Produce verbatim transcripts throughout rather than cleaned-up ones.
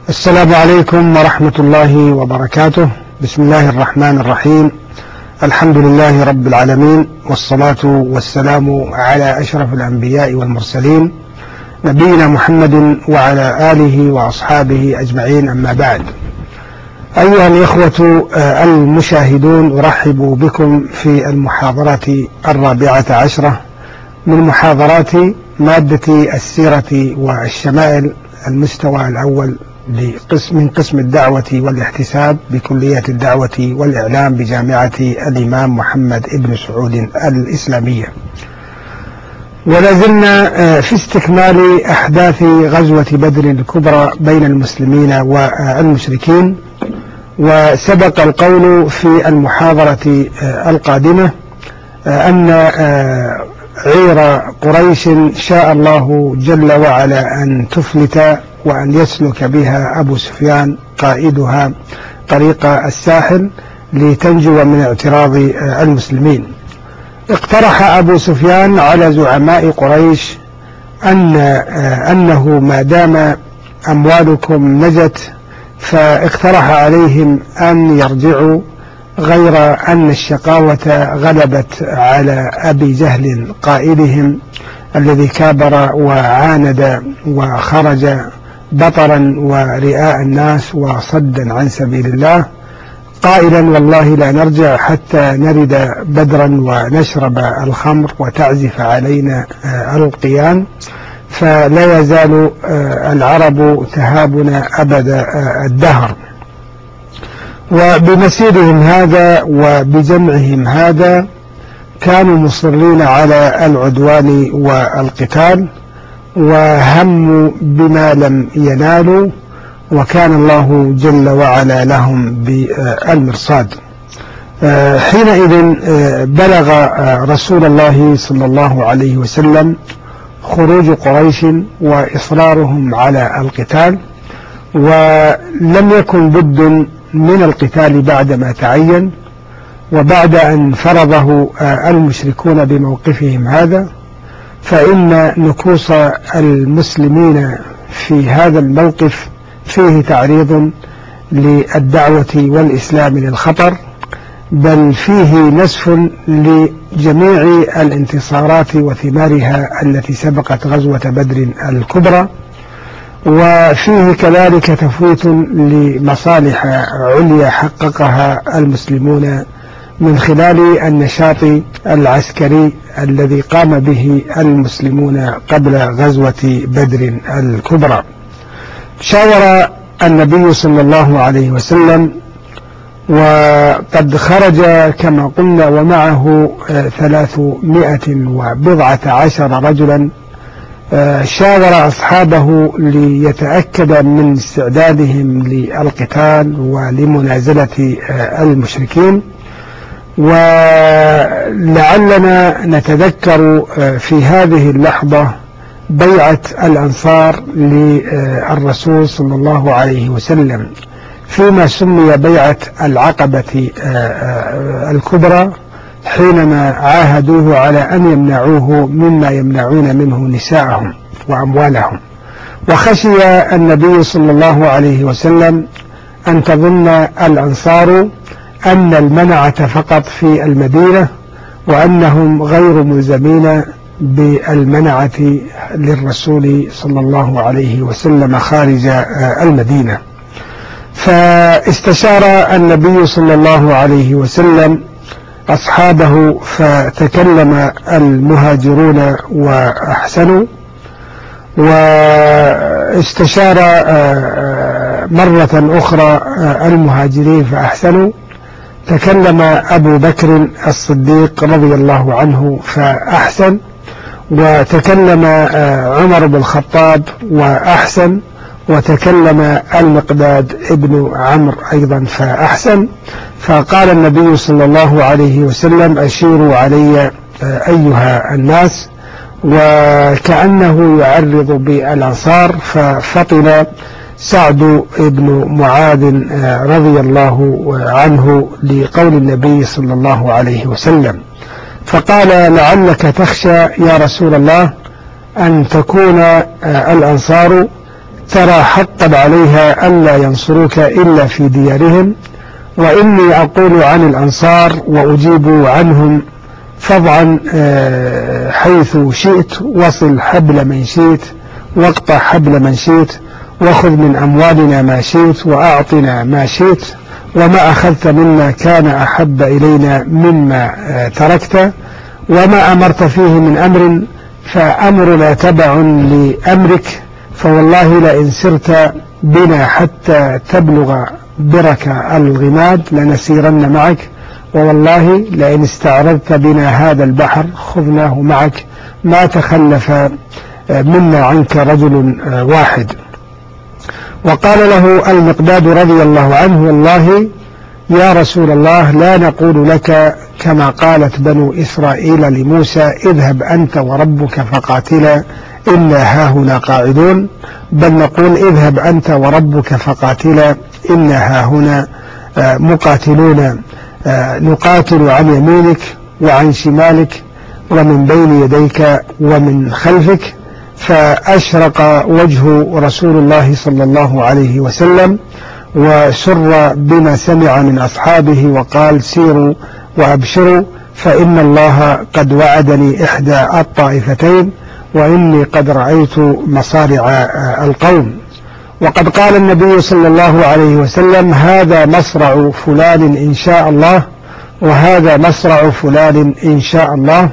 السلام عليكم ورحمة الله وبركاته. بسم الله الرحمن الرحيم. الحمد لله رب العالمين، والصلاة والسلام على أشرف الأنبياء والمرسلين نبينا محمد وعلى آله وأصحابه أجمعين، أما بعد. أيها الإخوة المشاهدون، أرحب بكم في المحاضرة الرابعة عشرة من محاضرات مادة السيرة والشمائل المستوى الأول من قسم الدعوة والاحتساب بكلية الدعوة والإعلام بجامعة الإمام محمد ابن سعود الإسلامية. ولازلنا في استكمال أحداث غزوة بدر الكبرى بين المسلمين والمشركين، وسبق القول في المحاضرة القادمة أن عير قريش شاء الله جل وعلا أن تفلت وأن يسلك بها أبو سفيان قائدها طريق الساحل لتنجو من اعتراض المسلمين. اقترح أبو سفيان على زعماء قريش أن أنه ما دام أموالكم نجت، فاقترح عليهم أن يرجعوا، غير أن الشقاوة غلبت على أبي جهل قائدهم الذي كابر وعاند وخرج بطرا ورئاء الناس وصدا عن سبيل الله، قائلا: والله لا نرجع حتى نرد بدرا ونشرب الخمر وتعزف علينا القيان، فلا يزال العرب تهابنا أبد الدهر. وبمسيرهم هذا وبجمعهم هذا كانوا مصرين على العدوان والقتال، وهموا بما لم ينالوا، وكان الله جل وعلا لهم بالمرصاد. حينئذ بلغ رسول الله صلى الله عليه وسلم خروج قريش وإصرارهم على القتال، ولم يكن بد من القتال بعدما تعين، وبعد أن فرضه المشركون بموقفهم هذا، فإن نكوص المسلمين في هذا الموقف فيه تعريض للدعوة والإسلام للخطر، بل فيه نسف لجميع الانتصارات وثمارها التي سبقت غزوة بدر الكبرى، وفيه كذلك تفويت لمصالح عليا حققها المسلمون من خلال النشاط العسكري الذي قام به المسلمون قبل غزوة بدر الكبرى. شاور النبي صلى الله عليه وسلم، وقد خرج كما قلنا ومعه ثلاثمائة وبضعة عشر رجلا. شاور أصحابه ليتأكد من استعدادهم للقتال ولمنازلة المشركين. ولعلنا نتذكر في هذه اللحظة بيعة الأنصار للرسول صلى الله عليه وسلم فيما سمي بيعة العقبة الكبرى، حينما عاهدوه على أن يمنعوه مما يمنعون منه نساءهم وأموالهم. وخشي النبي صلى الله عليه وسلم أن تظن الأنصار أن المنعة فقط في المدينة، وأنهم غير ملزمين بالمنعة للرسول صلى الله عليه وسلم خارج المدينة. فاستشار النبي صلى الله عليه وسلم أصحابه، فتكلم المهاجرون وأحسنوا، واستشار مرة أخرى المهاجرين فأحسنوا. تكلم أبو بكر الصديق رضي الله عنه فأحسن، وتكلم عمر بن الخطاب وأحسن، وتكلم المقداد ابن عمرو أيضا فأحسن. فقال النبي صلى الله عليه وسلم: أشيروا علي أيها الناس، وكأنه يعرض بالأنصار. ففطن سعد بن معاذ رضي الله عنه لقول النبي صلى الله عليه وسلم، فقال: لعلك تخشى يا رسول الله أن تكون الأنصار ترى حقا عليها ألا ينصروك إلا في ديارهم، وإني أقول عن الأنصار وأجيب عنهم فضعا حيث شئت، وصل حبل من شئت واقطع حبل من شئت، وخذ من أموالنا ما شئت وأعطنا ما شئت، وما أخذت منا كان أحب إلينا مما تركت، وما أمرت فيه من أمر فأمرنا تبع لأمرك، فوالله لئن سرت بنا حتى تبلغ برك الغماد لنسيرن معك، ووالله لئن استعرضت بنا هذا البحر خذناه معك، ما تخلف منا عنك رجل واحد. وقال له المقداد رضي الله عنه: والله يا رسول الله لا نقول لك كما قالت بنو إسرائيل لموسى: اذهب أنت وربك فقاتلا إنا هاهنا قاعدون، بل نقول: اذهب أنت وربك فقاتلا إنا هاهنا مقاتلون، نقاتل عن يمينك وعن شمالك ومن بين يديك ومن خلفك. فأشرق وجه رسول الله صلى الله عليه وسلم وسر بما سمع من أصحابه، وقال: سيروا وأبشروا، فإن الله قد وعدني إحدى الطائفتين، وإني قد رأيت مصارع القوم. وقد قال النبي صلى الله عليه وسلم: هذا مصرع فلان إن شاء الله، وهذا مصرع فلان إن شاء الله.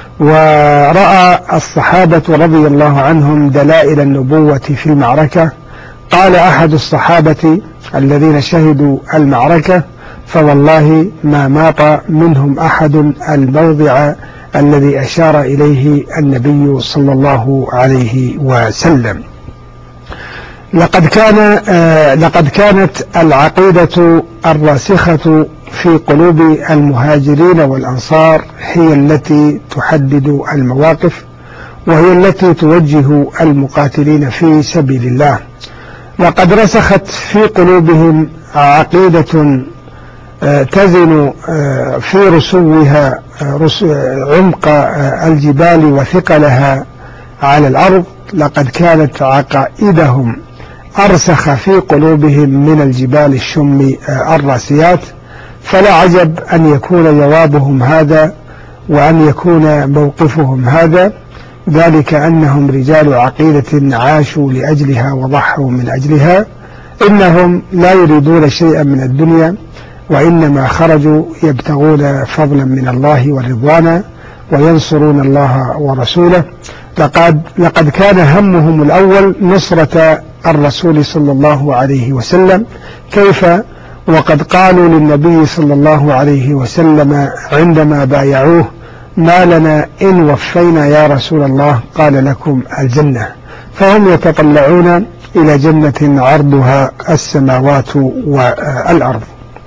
ورأى الصحابة رضي الله عنهم دلائل النبوة في المعركة. قال أحد الصحابة الذين شهدوا المعركة: فوالله ما ماط منهم أحد الموضع الذي أشار إليه النبي صلى الله عليه وسلم. لقد كان آه لقد كانت العقيدة الراسخة في قلوب المهاجرين والأنصار هي التي تحدد المواقف، وهي التي توجه المقاتلين في سبيل الله. لقد رسخت في قلوبهم عقيدة آه تزن آه في رسوها آه عمق آه الجبال وثقلها على الأرض. لقد كانت عقائدهم أرسخ في قلوبهم من الجبال الشم الراسيات، فلا عجب أن يكون جوابهم هذا وأن يكون موقفهم هذا، ذلك أنهم رجال عقيدة عاشوا لأجلها وضحوا من أجلها. إنهم لا يريدون شيئا من الدنيا، وإنما خرجوا يبتغون فضلا من الله ورضوانا وينصرون الله ورسوله. لقد, لقد كان همهم الأول نصرة الرسول صلى الله عليه وسلم. كيف وقد قالوا للنبي صلى الله عليه وسلم عندما بايعوه: ما لنا إن وفينا يا رسول الله قال: لكم الجنة. فهم يتطلعون إلى جنة عرضها السماوات والأرض.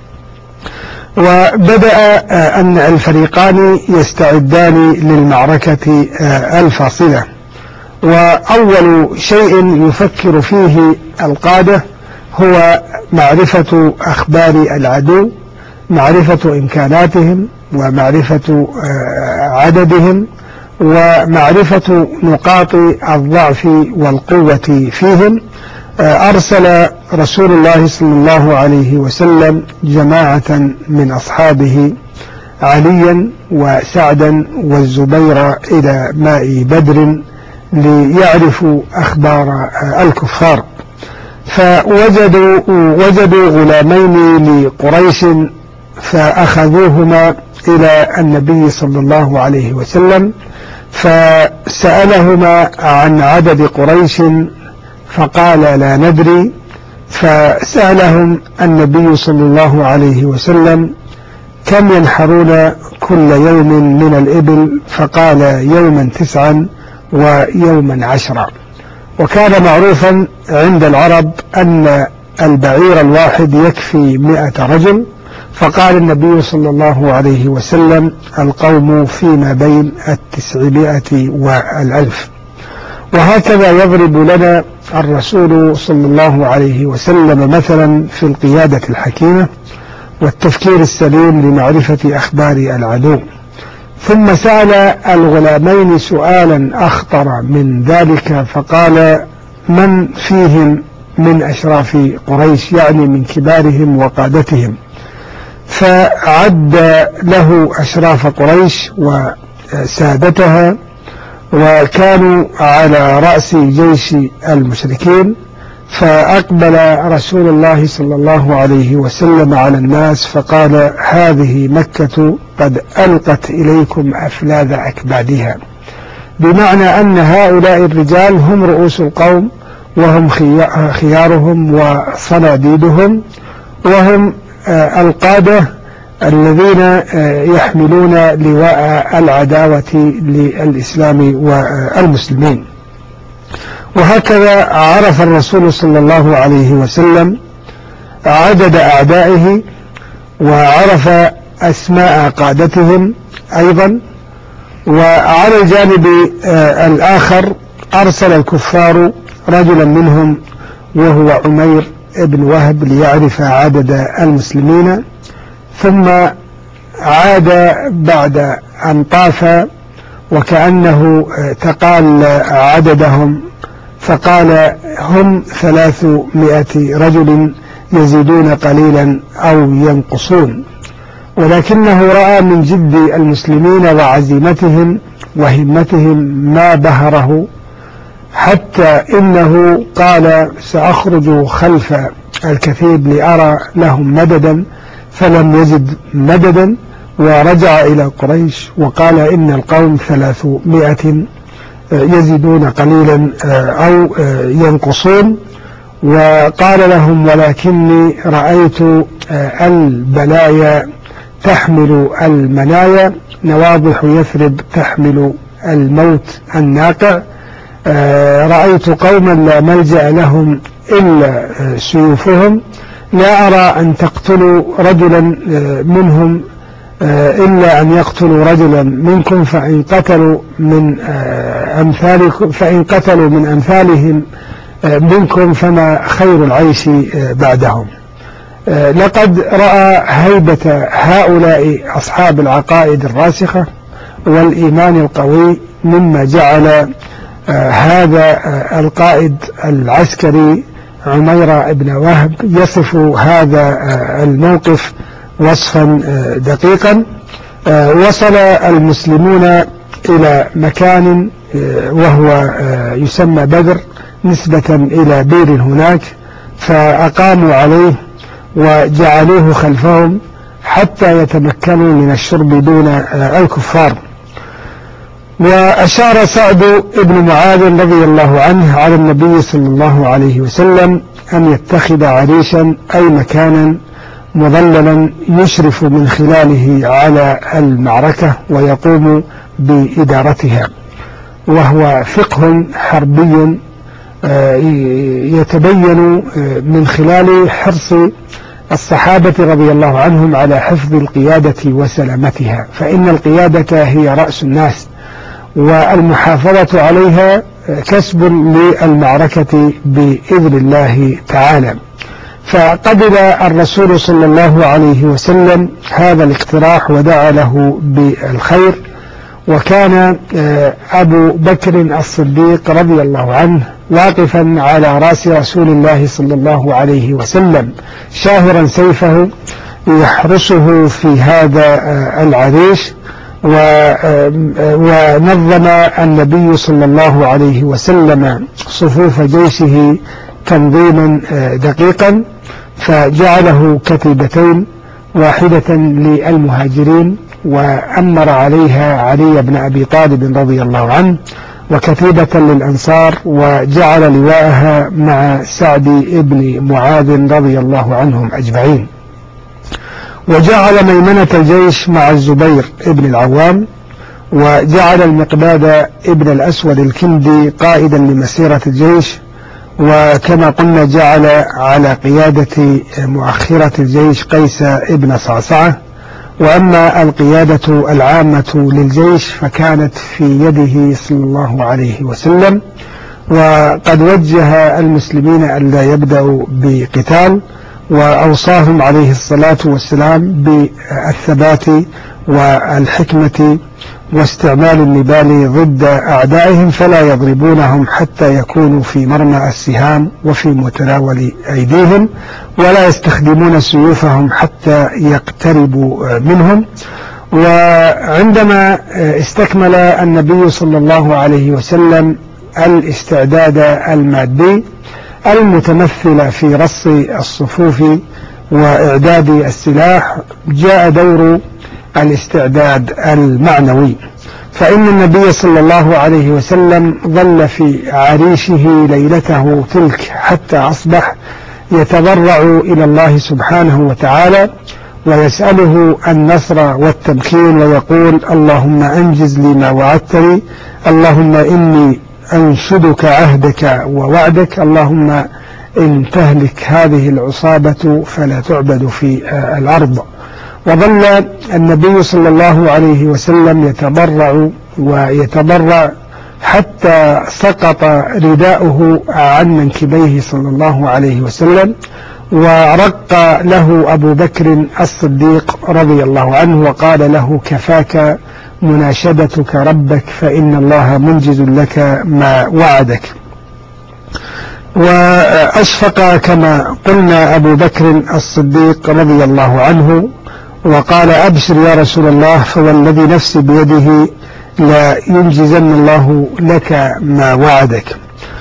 وبدأ أن الفريقان يستعدان للمعركة الفاصلة، وأول شيء يفكر فيه القادة هو معرفة أخبار العدو، معرفة إمكاناتهم ومعرفة عددهم ومعرفة نقاط الضعف والقوة فيهم. أرسل رسول الله صلى الله عليه وسلم جماعة من أصحابه عليا وسعدا والزبير إلى ماء بدر ليعرفوا أخبار الكفار، فوجدوا وجدوا غلامين لقريش فأخذوهما إلى النبي صلى الله عليه وسلم، فسألهما عن عدد قريش فقال: لا ندري. فسألهم النبي صلى الله عليه وسلم: كم ينحرون كل يوم من الإبل؟ فقال: يوما تسعا ويوما عشرا. وكان معروفا عند العرب أن البعير الواحد يكفي مئة رجل، فقال النبي صلى الله عليه وسلم: القوم فيما بين التسعمائة والألف. وهكذا يضرب لنا الرسول صلى الله عليه وسلم مثلا في القيادة الحكيمة والتفكير السليم لمعرفة أخبار العدو. ثم سأل الغلامين سؤالا أخطر من ذلك، فقال: من فيهم من أشراف قريش، يعني من كبارهم وقادتهم، فعد له أشراف قريش وسادتها، وكانوا على رأس جيش المشركين. فأقبل رسول الله صلى الله عليه وسلم على الناس فقال: هذه مكة قد ألقت إليكم أفلاذ أكبادها، بمعنى أن هؤلاء الرجال هم رؤوس القوم، وهم خيارهم وصناديدهم، وهم القادة الذين يحملون لواء العداوة للإسلام والمسلمين. وهكذا عرف الرسول صلى الله عليه وسلم عدد أعدائه، وعرف أسماء قادتهم أيضا. وعلى الجانب الآخر أرسل الكفار رجلا منهم وهو عمير بن وهب ليعرف عدد المسلمين، ثم عاد بعد أن طاف وكأنه تقال عددهم، فقال: هم ثلاثمائة رجل يزيدون قليلا أو ينقصون. ولكنه رأى من جد المسلمين وعزيمتهم وهمتهم ما بهره، حتى إنه قال: سأخرج خلف الكثيب لأرى لهم مددا، فلم يجد مددا، ورجع إلى قريش وقال: إن القوم ثلاثمائة يزيدون قليلا أو ينقصون. وقال لهم: ولكني رأيت البلايا تحمل المنايا، نواضح يثرب تحمل الموت الناقع، رأيت قوما لا ملجأ لهم إلا سيوفهم، لا أرى أن تقتلوا رجلا منهم إلا أن يقتلوا رجلا منكم، فإن قتلوا من أمثالكم فإن قتلوا من أمثالهم منكم فما خير العيش بعدهم. لقد رأى هيبة هؤلاء أصحاب العقائد الراسخة والإيمان القوي، مما جعل هذا القائد العسكري عمير بن وهب يصف هذا الموقف وصفا دقيقا. وصل المسلمون إلى مكان وهو يسمى بدر نسبة إلى بئر هناك، فأقاموا عليه وجعلوه خلفهم حتى يتمكنوا من الشرب دون الكفار. وأشار سعد بن معاذ رضي الله عنه على النبي صلى الله عليه وسلم أن يتخذ عريشا أي مكانا مظللا يشرف من خلاله على المعركة ويقوم بإدارتها، وهو فقه حربي يتبين من خلال حرص الصحابة رضي الله عنهم على حفظ القيادة وسلامتها، فإن القيادة هي رأس الناس، والمحافظة عليها كسب للمعركة بإذن الله تعالى. فقبل الرسول صلى الله عليه وسلم هذا الاقتراح ودعا له بالخير. وكان أبو بكر الصديق رضي الله عنه واقفا على رأس رسول الله صلى الله عليه وسلم شاهرا سيفه يحرسه في هذا العريش. ونظم النبي صلى الله عليه وسلم صفوف جيشه تنظيما دقيقا، فجعله كتيبتين، واحدة للمهاجرين وأمر عليها علي بن أبي طالب رضي الله عنه، وكتيبة للأنصار وجعل لواءها مع سعد بن معاذ رضي الله عنهم أجمعين. وجعل ميمنة الجيش مع الزبير بن العوام، وجعل المقداد ابن الأسود الكندي قائدا لمسيرة الجيش. وكما قلنا جعل على قيادة مؤخرة الجيش قيس ابن صعصعة. وأما القيادة العامة للجيش فكانت في يده صلى الله عليه وسلم. وقد وجه المسلمين أن لا يبدأوا بقتال، وأوصاهم عليه الصلاة والسلام بالثبات والحكمة واستعمال النبال ضد أعدائهم، فلا يضربونهم حتى يكونوا في مرمى السهام وفي متناول أيديهم، ولا يستخدمون سيوفهم حتى يقتربوا منهم. وعندما استكمل النبي صلى الله عليه وسلم الاستعداد المادي المتمثل في رص الصفوف وإعداد السلاح، جاء دور الاستعداد المعنوي، فإن النبي صلى الله عليه وسلم ظل في عريشه ليلته تلك حتى أصبح يتضرع إلى الله سبحانه وتعالى ويسأله النصر والتمكين، ويقول: اللهم أنجز لي ما وعدتني، اللهم إني أنشدك عهدك ووعدك، اللهم إن تهلك هذه العصابة فلا تعبد في الأرض. وظل النبي صلى الله عليه وسلم يتضرع ويتضرع حتى سقط رداؤه عن منكبيه صلى الله عليه وسلم، ورق له أبو بكر الصديق رضي الله عنه وقال له: كفاك مناشدتك ربك فإن الله منجز لك ما وعدك. وأشفق كما قلنا أبو بكر الصديق رضي الله عنه وقال: أبشر يا رسول الله، فوالذي نفسي بيده لا ينجزن الله لك ما وعدك.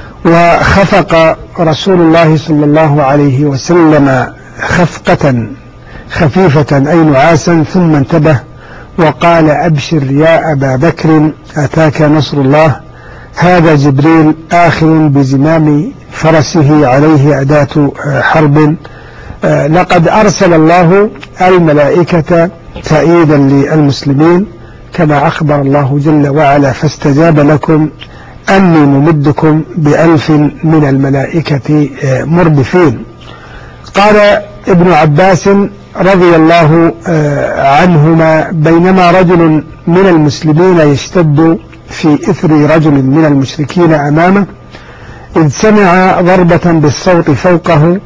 وخفق رسول الله صلى الله عليه وسلم خفقة خفيفة أي نعاسا، ثم انتبه وقال: أبشر يا أبا بكر، أتاك نصر الله، هذا جبريل آخذ بزمام فرسه عليه أداة حرب، لقد أرسل الله الملائكة تأييدا للمسلمين كما أخبر الله جل وعلا: فاستجاب لكم أني ممدكم بألف من الملائكة مردفين. قال ابن عباس رضي الله عنهما: بينما رجل من المسلمين يشتد في إثر رجل من المشركين أمامه، إذ سمع ضربة بالصوت فوقه،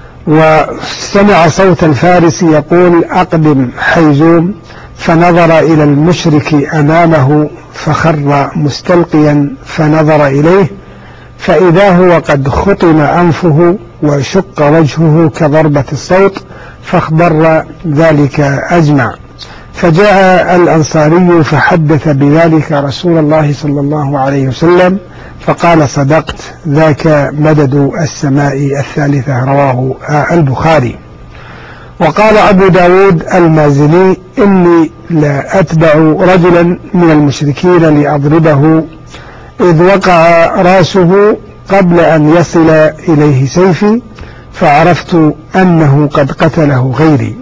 وسمع صوت الفارس يقول: أقدم حيزوم، فنظر إلى المشرك أمامه فخر مستلقيا، فنظر إليه فإذا هو قد خطم أنفه وشق وجهه كضربة الصوت، فاخضر ذلك أجمع. فجاء الأنصاري فحدث بذلك رسول الله صلى الله عليه وسلم، فقال: صدقت، ذاك مدد السماء الثالثة، رواه البخاري. وقال أبو داود المازني: إني لا أتبع رجلا من المشركين لأضربه، إذ وقع راسه قبل أن يصل إليه سيفي، فعرفت أنه قد قتله غيري.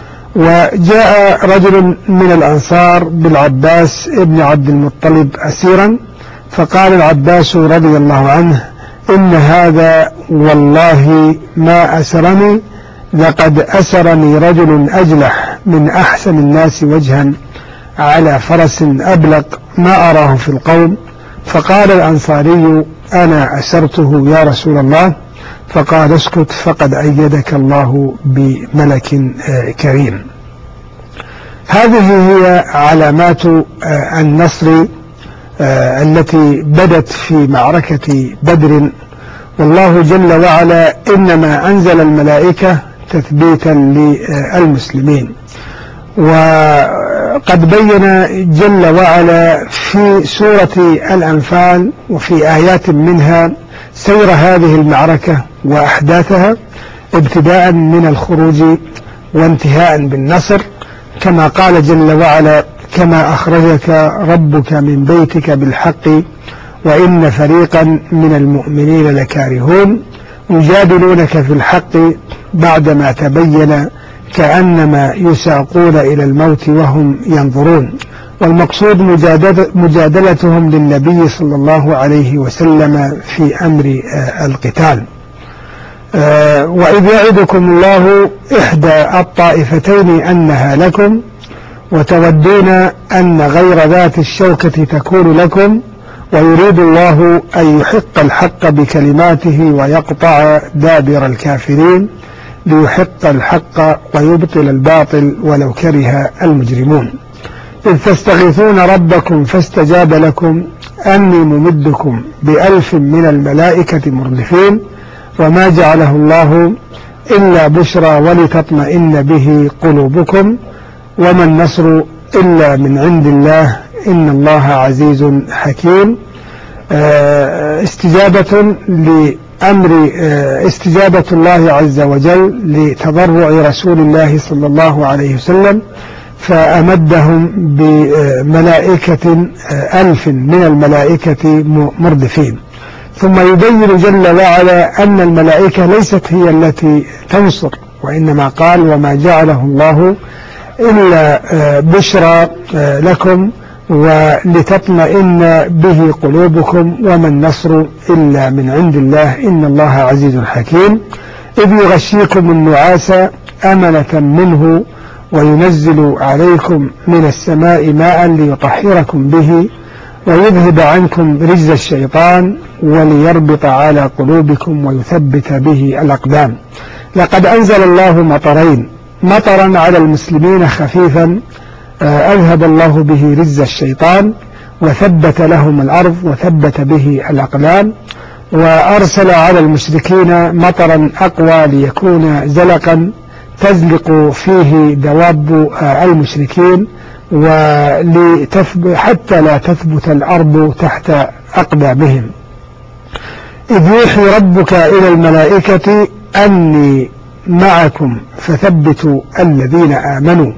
وجاء رجل من الأنصار بالعباس ابن عبد المطلب أسيرا، فقال العباس رضي الله عنه: إن هذا والله ما أسرني، لقد أسرني رجل أجلح من أحسن الناس وجها على فرس أبلق ما أراه في القوم. فقال الأنصاري: أنا أسرته يا رسول الله. فقال: اسكت، فقد أيدك الله بملك كريم. هذه هي علامات النصر التي بدت في معركة بدر، والله جل وعلا إنما أنزل الملائكة تثبيتا للمسلمين. وقد بين جل وعلا في سورة الأنفال وفي آيات منها سير هذه المعركة وأحداثها، ابتداء من الخروج وانتهاء بالنصر، كما قال جل وعلا: كما أخرجك ربك من بيتك بالحق وإن فريقا من المؤمنين لكارهون، يجادلونك في الحق بعدما تبين كأنما يساقون إلى الموت وهم ينظرون. والمقصود مجادلتهم للنبي صلى الله عليه وسلم في أمر القتال. وإذ يعدكم الله إحدى الطائفتين أنها لكم وتودون أن غير ذات الشوكة تكون لكم، ويريد الله أن يحق الحق بكلماته ويقطع دابر الكافرين، ليحق الحق ويبطل الباطل ولو كره المجرمون. إذ تستغيثون ربكم فاستجاب لكم أني ممدكم بألف من الملائكة مردفين وما جعله الله إلا بشرى ولتطمئن به قلوبكم وما النصر إلا من عند الله إن الله عزيز حكيم. استجابة لأمر استجابة الله عز وجل لتضرع رسول الله صلى الله عليه وسلم، فأمدهم بملائكة ألف من الملائكة مردفين. ثم يبين جل وعلا أن الملائكة ليست هي التي تنصر، وإنما قال وما جعله الله إلا بشرى لكم ولتطمئن به قلوبكم وما النصر إلا من عند الله إن الله عزيز حكيم. إذ يغشيكم النعاس أمنة منه وينزل عليكم من السماء ماء ليطهركم به ويذهب عنكم رجز الشيطان وليربط على قلوبكم ويثبت به الأقدام. لقد أنزل الله مطرين، مطرا على المسلمين خفيفا أذهب الله به رجز الشيطان وثبت لهم الأرض وثبت به الأقلام، وأرسل على المشركين مطرا أقوى ليكون زلقا تزلق فيه دواب المشركين حتى لا تثبت الأرض تحت أقدامهم. إذ يوحي ربك إلى الملائكة أني معكم فثبتوا الذين آمنوا.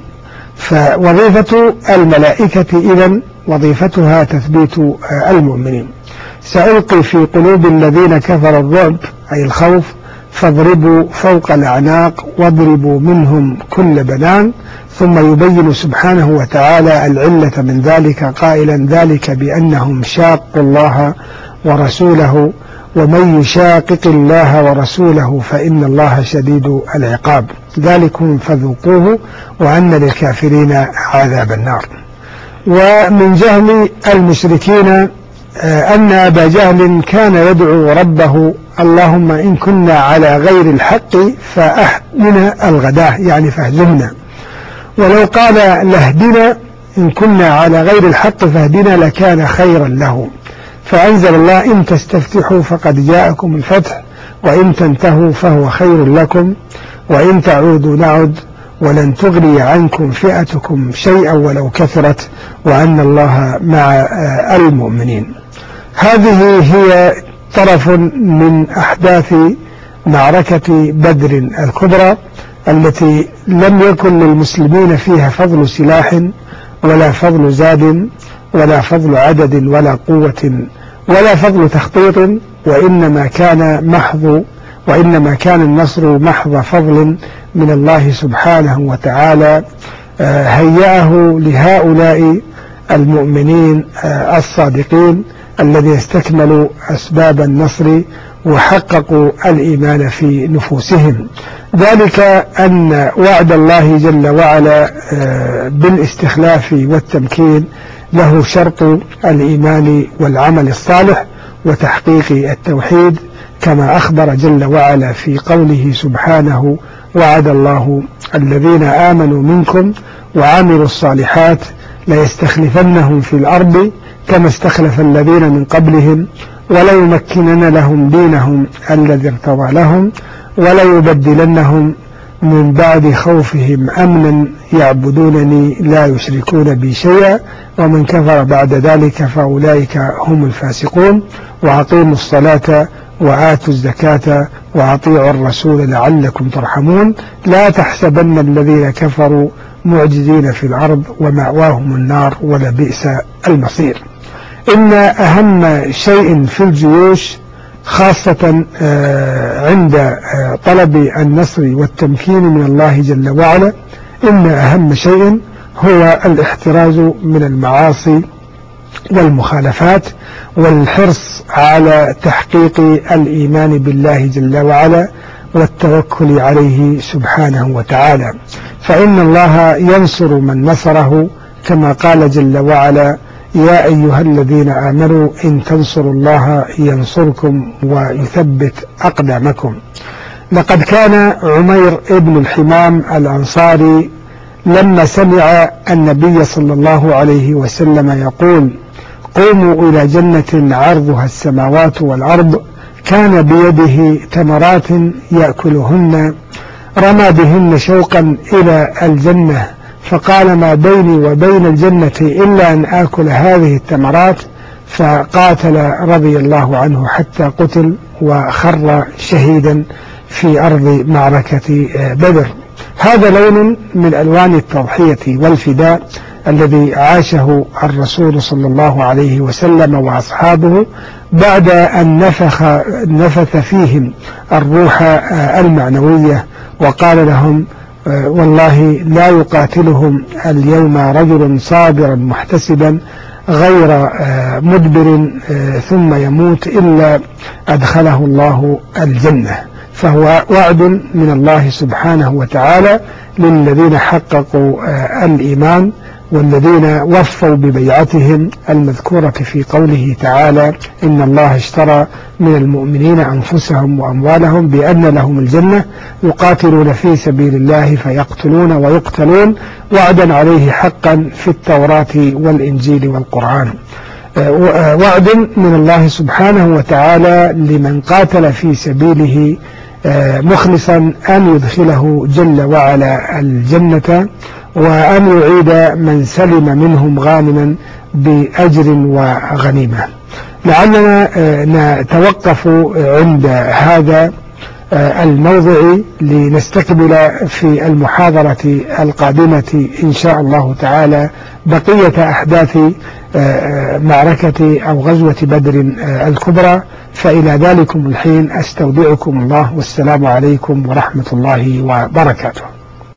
فوظيفة الملائكة إذن وظيفتها تثبيت المؤمنين. سألقي في قلوب الذين كفروا الرعب أي الخوف فاضربوا فوق الأعناق واضربوا منهم كل بنان. ثم يبين سبحانه وتعالى العلة من ذلك قائلا ذلك بأنهم شاقوا الله ورسوله ومن يشاقق الله ورسوله فإن الله شديد العقاب ذلكم فذوقوه وأن للكافرين عذاب النار. ومن جهل المشركين أن أبا جهل كان يدعو ربه اللهم إن كنا على غير الحق فأهدنا الغداة يعني فاهزمنا، ولو قال لاهدنا إن كنا على غير الحق فاهدنا لكان خيرا له. فأنزل الله إن تستفتحوا فقد جاءكم الفتح وإن تنتهوا فهو خير لكم وإن تعودوا نعد ولن تغني عنكم فئتكم شيئا ولو كثرت وأن الله مع المؤمنين. هذه هي طرف من أحداث معركة بدر الكبرى التي لم يكن للمسلمين فيها فضل سلاح ولا فضل زاد ولا فضل عدد ولا قوة ولا فضل تخطيط، وإنما كان محض وإنما كان النصر محض فضل من الله سبحانه وتعالى هيأه لهؤلاء المؤمنين الصادقين الذين استكملوا أسباب النصر وحققوا الإيمان في نفوسهم. ذلك أن وعد الله جل وعلا بالاستخلاف والتمكين له شرط الإيمان والعمل الصالح وتحقيق التوحيد، كما أخبر جل وعلا في قوله سبحانه وعد الله الذين آمنوا منكم وعملوا الصالحات ليستخلفنهم في الأرض كما استخلف الذين من قبلهم وليمكنن لهم دينهم الذي ارتضى لهم وليبدلنهم من بعد خوفهم أمنا يعبدونني لا يشركون بي شيئا ومن كفر بعد ذلك فأولئك هم الفاسقون وأقيموا الصلاة وآتوا الزكاة وأطيعوا الرسول لعلكم ترحمون لا تحسبن الذين كفروا معجزين في الأرض ومأواهم النار ولبئس المصير. إن أهم شيء في الجيوش خاصة عند طلب النصر والتمكين من الله جل وعلا إن أهم شيء هو الاحتراز من المعاصي والمخالفات والحرص على تحقيق الإيمان بالله جل وعلا والتوكل عليه سبحانه وتعالى، فإن الله ينصر من نصره كما قال جل وعلا يا أيها الذين آمنوا إن تنصروا الله ينصركم ويثبت أقدامكم. لقد كان عمير ابن الحمام الأنصاري لما سمع النبي صلى الله عليه وسلم يقول قوموا إلى جنة عرضها السماوات والأرض كان بيده تمرات يأكلهن رمى بهن شوقا إلى الجنة فقال ما بيني وبين الجنة إلا أن آكل هذه التمرات، فقاتل رضي الله عنه حتى قتل وخر شهيدا في أرض معركة بدر. هذا لون من ألوان التضحية والفداء الذي عاشه الرسول صلى الله عليه وسلم وأصحابه بعد أن نفخ نفث فيهم الروح المعنوية وقال لهم والله لا يقاتلهم اليوم رجل صابرا محتسبا غير مدبر ثم يموت إلا أدخله الله الجنة. فهو وعد من الله سبحانه وتعالى للذين حققوا الإيمان والذين وفوا ببيعتهم المذكورة في قوله تعالى إن الله اشترى من المؤمنين أنفسهم وأموالهم بأن لهم الجنة يقاتلون في سبيل الله فيقتلون ويقتلون وعدا عليه حقا في التوراة والإنجيل والقرآن. وعد من الله سبحانه وتعالى لمن قاتل في سبيله مخلصا أن يدخله جل وعلا الجنة وأن يعيد من سلم منهم غانما بأجر وغنيمة. لعلنا نتوقف عند هذا الموضع لنستقبل في المحاضرة القادمة إن شاء الله تعالى بقية أحداث معركة أو غزوة بدر الكبرى. فإلى ذلكم الحين أستودعكم الله والسلام عليكم ورحمة الله وبركاته.